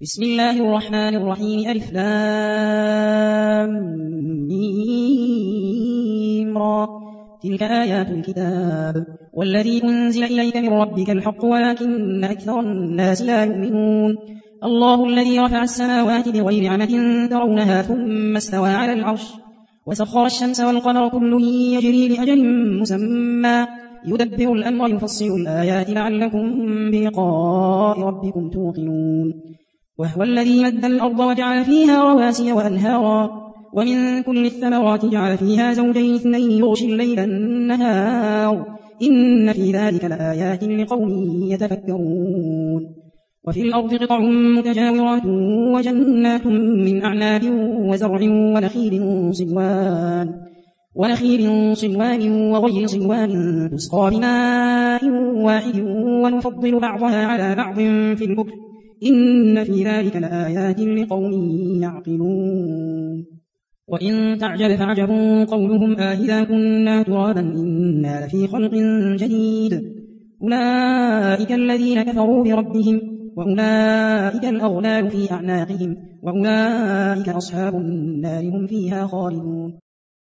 بسم الله الرحمن الرحيم ألف لام ميم را تلك آيات الكتاب والذي أنزل إليك من ربك الحق ولكن أكثر الناس لا يؤمنون الله الذي رفع السماوات بغير عمد ترونها ثم استوى على العرش وسخر الشمس والقمر كل يجري لأجل مسمى يدبر الأمر يفصل الآيات لعلكم بلقاء ربكم توقنون وهو الذي مد الأرض وجعل فيها رواسي وأنهارا ومن كل الثمرات جعل فيها زوجين اثنين يغشي الليل النهار إن في ذلك لآيات لقوم يتفكرون وفي الأرض قطع متجاورات وجنات من أعناب وزرع ونخيل صنوان وغير صنوان تسقى بماء واحد ونفضل بعضها على بعض في الأكل إن في ذلك لآيات لقوم يعقلون وإن تعجب فعجب قولهم آهذا كنا ترابا إنا لفي خلق جديد أولئك الذين كفروا بربهم وأولئك الأغلال في أعناقهم وأولئك أصحاب النار هم فيها خالدون